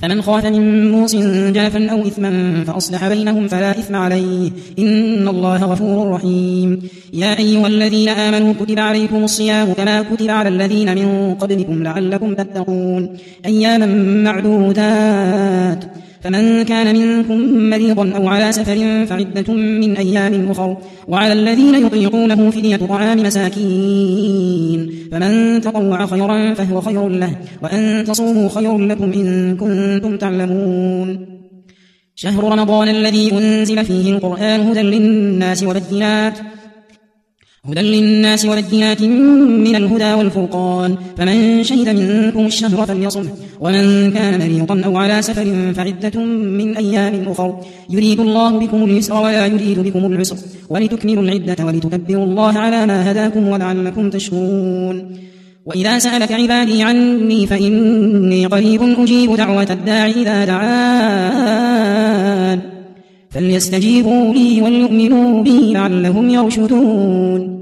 فمن خاف من موص جنفا أو إثما فأصلح بينهم فلا إثم عليه إن الله غفور رحيم. يا أيها الذين آمنوا كتب عليكم الصيام كما كتب على الذين من قبلكم لعلكم تتقون أياما معدودات فمن كان منكم مريضا أو على سفر فعدة من أيام أخر وعلى الذين يطيقونه فدية طعام مساكين فمن تطوع خيرا فهو خير له وأن تصوموا خير لكم إن كنتم تعلمون. شهر رمضان الذي أنزل فيه القرآن هدى للناس وبينات من الهدى والفرقان فمن شهد منكم الشهر فليصمه ومن كان مريضا أو على سفر فعدة من أيام أخر يريد الله بكم اليسر ولا يريد بكم العسر ولتكملوا العدة ولتكبروا الله على ما هداكم ولعلكم تشكرون. وإذا سألك عبادي عني فإني قريب أجيب دعوة الداع إذا دعان فليستجيبوا لي وليؤمنوا بي لعلهم يرشدون.